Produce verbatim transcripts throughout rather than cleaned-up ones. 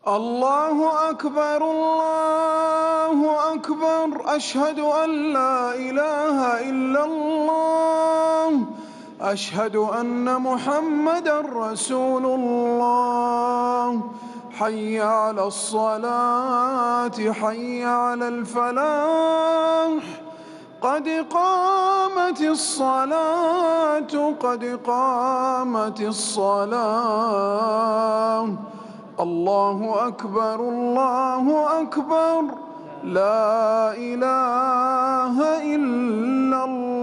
الله أكبر الله أكبر أشهد أن لا إله إلا الله أشهد أن محمدًا رسول الله حي على الصلاة حي على الفلاح قد قامت الصلاة قد قامت الصلاة الله أكبر الله أكبر لا إله إلا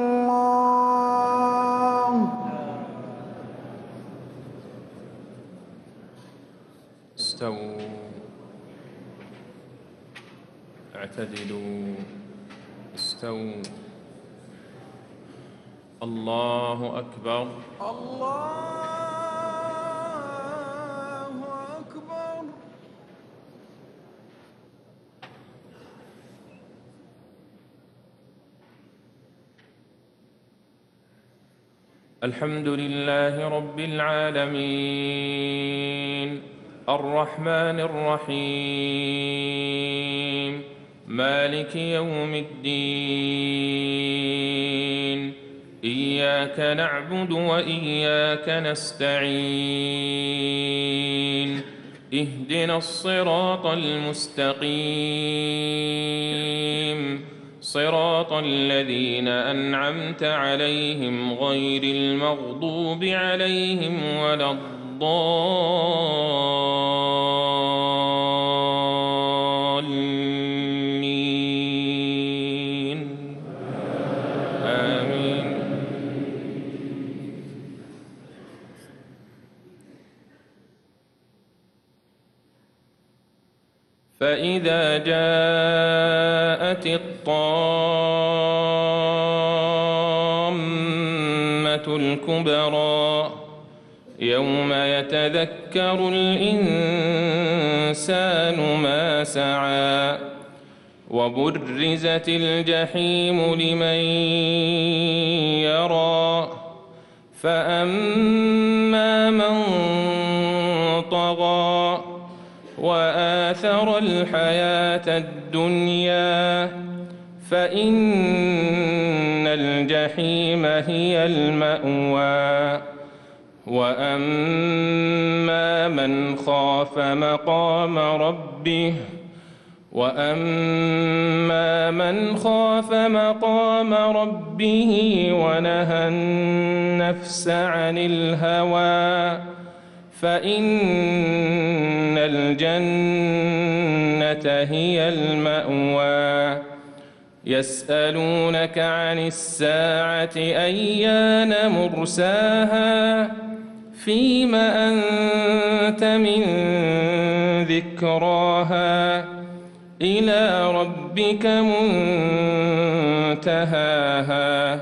الله. استووا اعتدلوا استووا. الله أكبر الله أكبر. الحمد لله رب العالمين الرحمن الرحيم مالك يوم الدين إياك نعبد وإياك نستعين اهدنا الصراط المستقيم صراط الذين أنعمت عليهم غير المغضوب عليهم ولا الضالين آمين. فإذا جاءت الطامة الكبرى يوم يتذكر الإنسان ما سعى وبرزت الجحيم لمن يرى فأما من طغى وآثر الحياة الدنيا فإن الجحيم هي المأوى وأما من خاف مقام ربه وأما من خاف مقام ربه ونهى النفس عن الهوى فإن الجنة هي المأوى يسألونك عن الساعة أيان مرساها فيم أنت من ذكراها إلى ربك منتهاها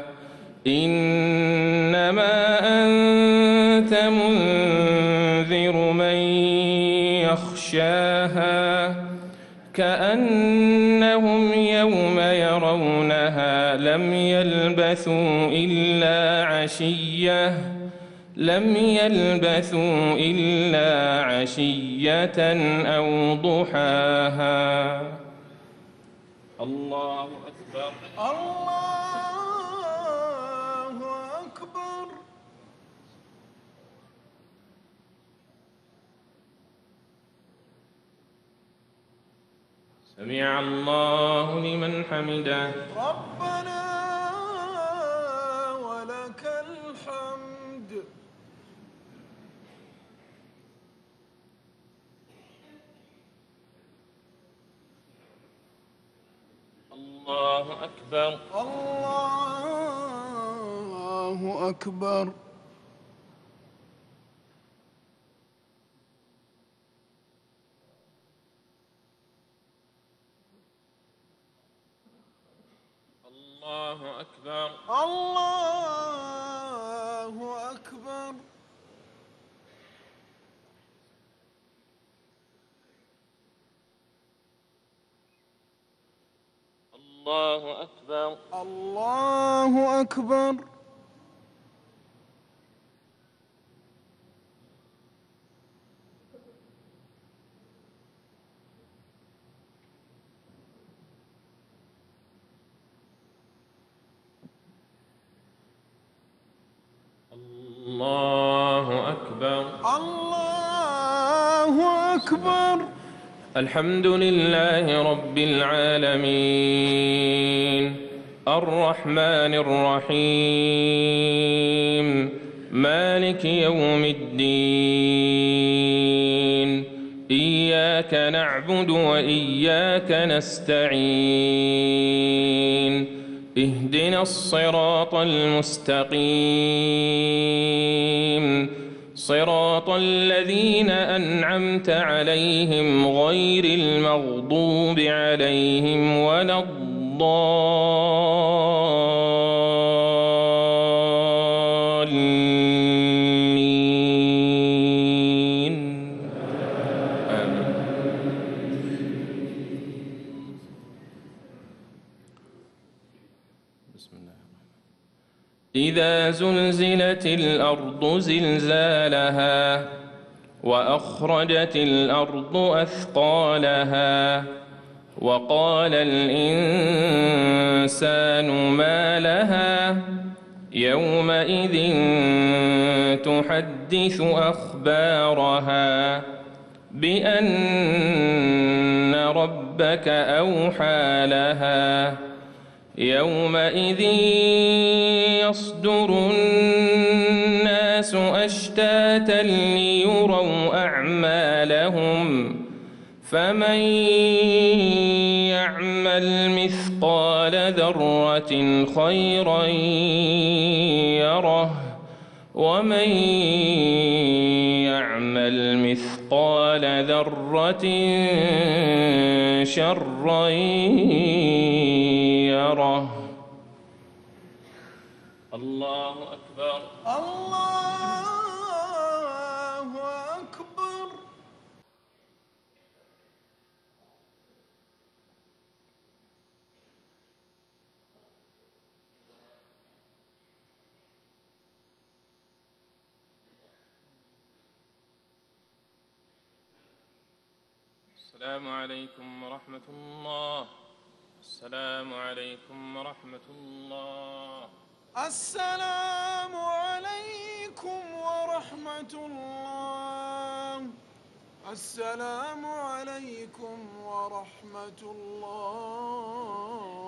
إنما أنت منذر من يخشاها كأنهم يوم يرونها لم يلبثوا إلا عشية لم يلبثوا إلا عشية أو ضحاها. الله أكبر الله أكبر. سمع الله لمن حمده ربنا ولك الحمد. الله أكبر الله أكبر. الله أكبر الله أكبر. الله أكبر الله أكبر. أكبر. الله أكبر. الحمد لله رب العالمين الرحمن الرحيم مالك يوم الدين إياك نعبد وإياك نستعين اهدنا الصراط المستقيم صراط الذين أنعمت عليهم غير المغضوب عليهم ولا الضالين آمين. بسم الله. إذا زلزلت الأرض زلزالها وأخرجت الأرض أثقالها وقال الإنسان ما لها يومئذ تحدث أخبارها بأن ربك أوحى لها يومئذ يصدر الناس أشتاتا ليروا أعمالهم فمن يعمل مثقال ذرة خيرا يره ومن يعمل مثقال ذرة شرا يره. الله أكبر. الله أكبر. السلام عليكم ورحمة الله. السلام عليكم ورحمة الله. السلام عليكم ورحمة الله. السلام عليكم ورحمة الله.